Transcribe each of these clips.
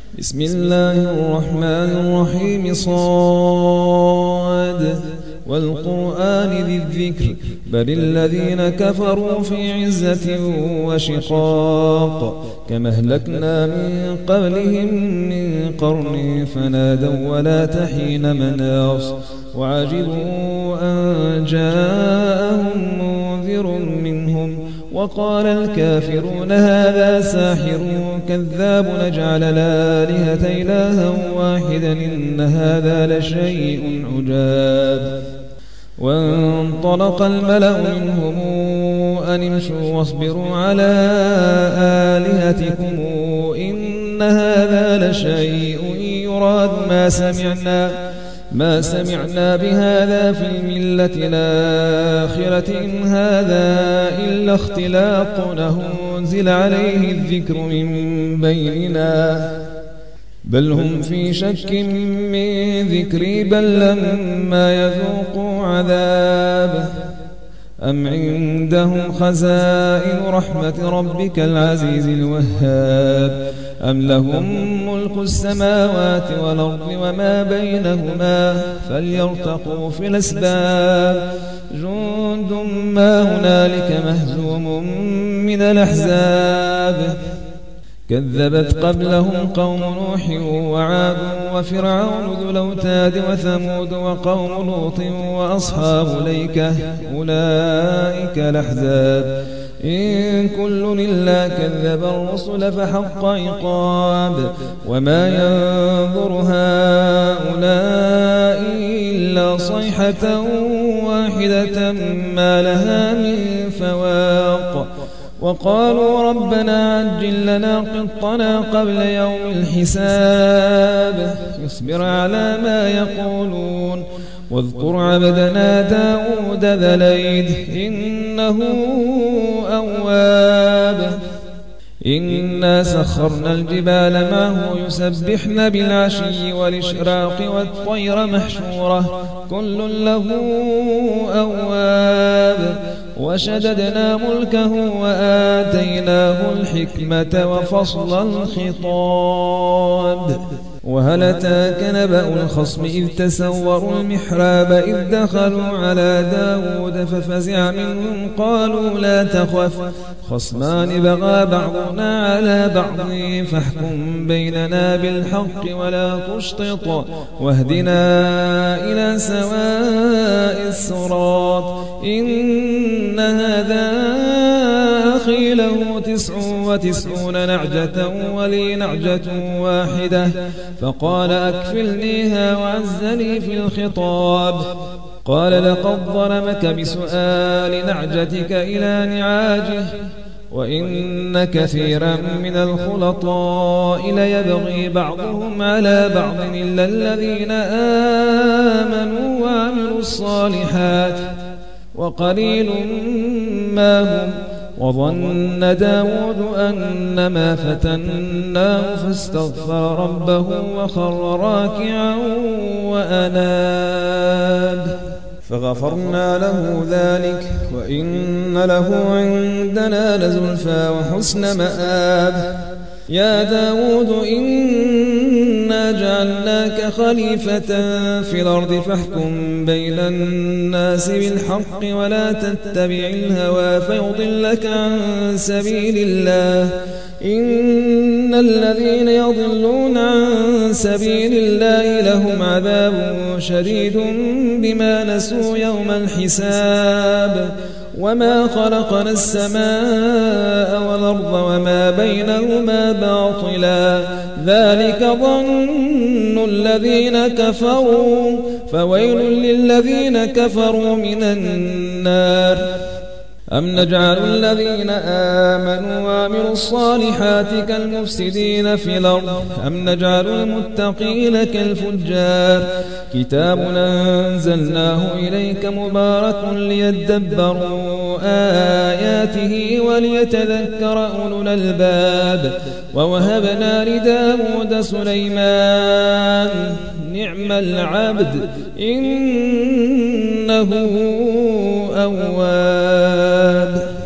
بسم الله الرحمن الرحيم صاد والقرآن ذي الذكر بل الذين كفروا في عزة وشقاق كما أهلكنا من قبلهم من قرن فنادوا ولا تحين مناص وعجبوا أن جاءهم منذر منهم وقال الكافرون هذا ساحر كذاب نجعل الآلهة إلها واحدا إن هذا لشيء عجاب وانطلق الملأ منهم أن امشوا واصبروا على آلهتكم إن هذا لشيء يراد ما سمعنا بهذا في الملة الآخرة إن هذا إلا اختلاق أنزل عليه الذكر من بيننا بل هم في شك من ذكري بل لما يذوقوا عذاب أم عندهم خزائن رحمة ربك العزيز الوهاب أم لهم ملك السماوات والأرض وما بينهما فليرتقوا في الأسباب جند ما هنالك مهزوم من الأحزاب كذبت قبلهم قوم نوح وعاد وفرعون ذو الأوتاد وثمود وقوم لوط وأصحاب الأيكة أولئك الأحزاب إن كل إلا كذب الرسل فحق عقاب وما ينظر هؤلاء إلا صيحة واحدة ما لها من فواق وقالوا ربنا عجل لنا قطنا قبل يوم الحساب يصبر على ما يقولون واذكر عبدنا داود ذا الأيد إنه أواب إنا سخرنا الجبال معه يسبحن بالعشي والإشراق والطير محشورة كل له أواب وشددنا ملكه وآتيناه الحكمة وفصل الخطاب وهل أتاك نبأ الخصم إذ تسوروا المحراب إذ دخلوا على داود ففزع منهم قالوا لا تخف خصمان بغى بعضنا على بعض فاحكم بيننا بالحق ولا تشطط واهدنا إلى سواء الصراط إن هذا أخي له 99 نعجة ولي نعجة واحدة فقال أكفلنيها وعزني في الخطاب قال لقد ظلمك بسؤال نعجتك إلى نعاجه وإن كثيرا من الخلطاء ليبغي بعضهم على بعض إلا الذين آمنوا وعملوا الصالحات وقليل ما هم وظن داود أنما فتناه فاستغفر ربه وخر راكعا وأناب فغفرنا له ذلك وإن له عندنا لزلفى وحسن مآب يا داود إنا جعلناك خليفة في الأرض فاحكم بين الناس بالحق ولا تتبع الهوى فيضلك عن سبيل الله إن الذين يضلون عن سبيل الله لهم عذاب شديد بما نسوا يوم الحساب وما خلقنا السماء والأرض وما بينهما باطلا ذلك ظن الذين كفروا فويل للذين كفروا من النار أم نجعل الذين آمنوا وعملوا الصالحات كالمفسدين في الأرض أم نجعل المتقين كالفجار كتاب أنزلناه إليك مبارك ليدبروا آياته وليتذكر أولو الألباب ووهبنا لداود سليمان نعم العبد إنه أواب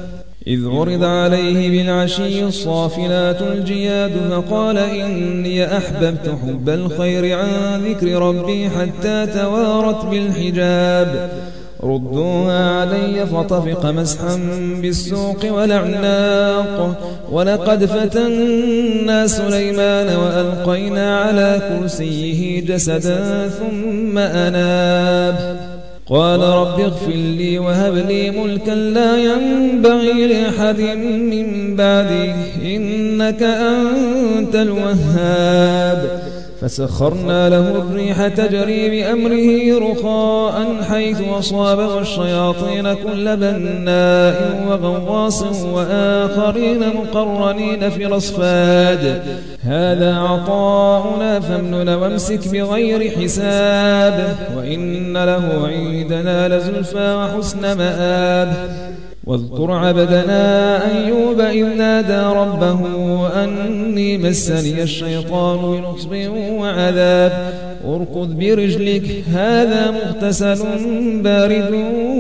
إذ عرض عليه بالعشي الصافنات الجياد فقال إني أحببت حب الخير عن ذكر ربي حتى توارت بالحجاب ردوها علي فطفق مسحا بالسوق والأعناق ولقد فتنا سليمان وألقينا على كرسيه جسدا ثم أناب قال رب اغفر لي وهب لي ملكا لا ينبغي لأحد من بعدي إنك أنت الوهاب فسخرنا له الريح تجري بأمره رخاء حيث أصابه الشياطين كل بناء وغواص وآخرين مقرنين في الأصفاد هذا عطاؤنا فامنن وامسك بغير حساب وإن له عندنا لزلفى وحسن مآب واذكر عبدنا أيوب إذ نادى ربه أني مسني الشيطان بنصب وعذاب اركض برجلك هذا مغتسل بارد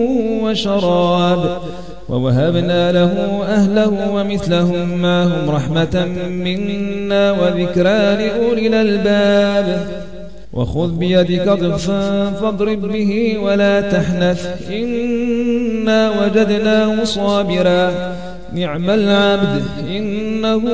وشراب ووهبنا له أهله ومثلهم معهم رحمة منا وذكرى لأولي الألباب وخذ بيدك ضغثا فاضرب به ولا تحنث إنا وجدناه صابرا نعم العبد إنه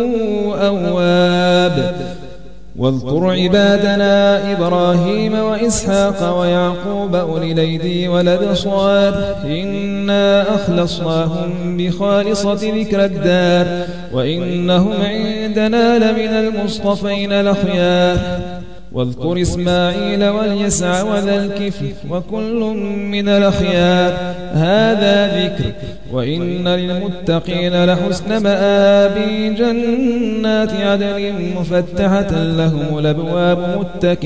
أواب واذكر عبادنا إبراهيم وإسحاق ويعقوب أولي الأيدي والأبصار إنا أخلصناهم بخالصة ذكر الدار وإنهم عندنا لمن المصطفين الأخيار واذكر إسماعيل واليسع وذا الكفل وكل من الأخيار هذا ذكر وإن للمتقين لحسن مآب جنات عدن مفتحة لهم الأبواب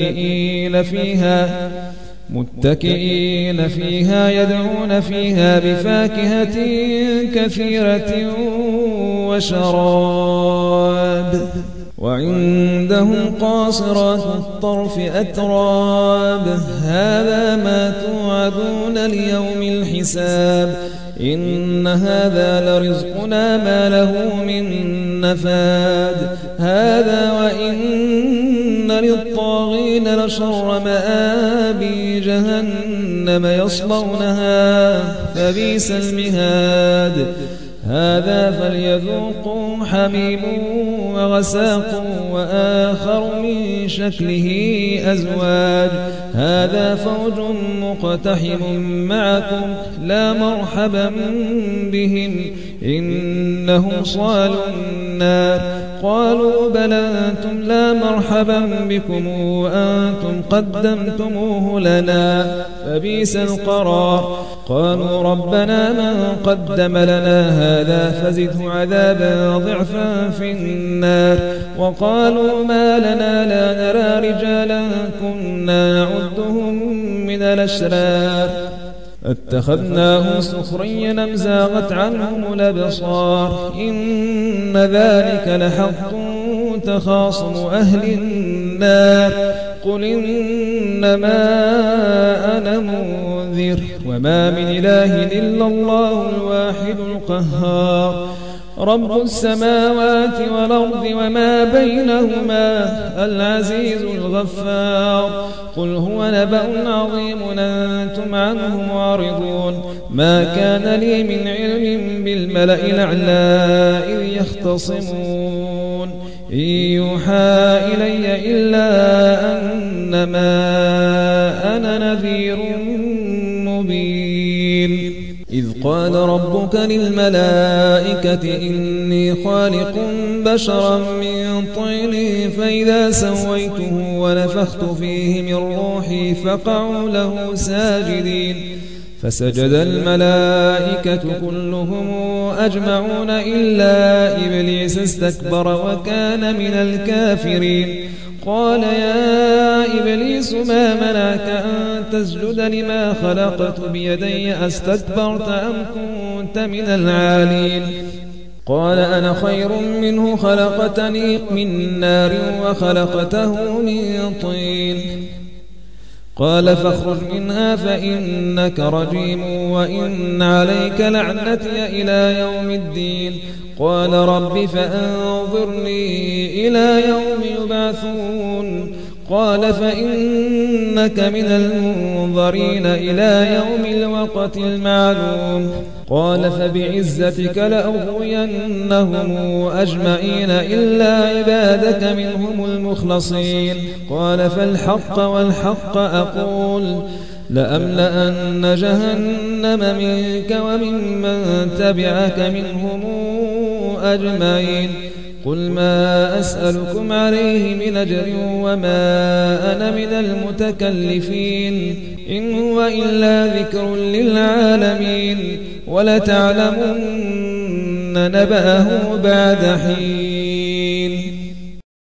متكئين فيها يدعون فيها بفاكهة كثيرة وشراب وعندهم قاصرات الطرف أتراب هذا ما توعدون ليوم الحساب إن هذا لرزقنا ما له من نفاد هذا وإن للطاغين لشر مآب جهنم يصلونها فبئس المهاد هذا فليذوقوا حميم وغساق وآخر من شكله أزواج هذا فوج مقتحم معكم لا مرحبا بهم إنهم صالوا النار قالوا بل أنتم لا مرحبا بكم وأنتم قدمتموه لنا فبئس القرار قالوا ربنا من قدم لنا هذا فزده عذابا ضعفا في النار وقالوا ما لنا لا نرى رجالا كنا نعدهم من الأشرار اتخذناه سخريا أم زاغت عنهم الأبصار إن ذلك لحق تخاصم أهل النار قل إنما أنا منذر وما من إله إلا الله الواحد القهار رب السماوات والأرض وما بينهما العزيز الغفار قل هو نبأ عظيم أنتم عنه معرضون ما كان لي من علم بالملأ الأعلى إذ يختصمون إن يوحى إلي إلا أنما أنا نذير مبين إذ قال ربك للملائكة إني خالق بشرا من طين فإذا سويته ونفخت فيه من روحي فقعوا له ساجدين فسجد الملائكة كلهم أجمعون إلا إبليس استكبر وكان من الكافرين قال يا إبليس ما منعك أن تسجد لما خلقت بيدي أستكبرت أم كنت من العالين قال أنا خير منه خلقتني من نار وخلقته من طين قال فاخرج منها فإنك رجيم وإن عليك لعنتي إلى يوم الدين. قال رب فأنظرني إلى يوم يبعثون. قال فإنك من المنظرين إلى يوم الوقت المعلوم. قال فبعزتك لأغوينهم أجمعين إلا عبادك منهم المخلصين. قال فالحق والحق أقول لأملأن جهنم منك وممن تبعك منهم أجمعين. قل ما أسألكم عليه من أجر وما أنا من المتكلفين إن هو إلا ذكر للعالمين ولتعلمن نبأه بعد حين.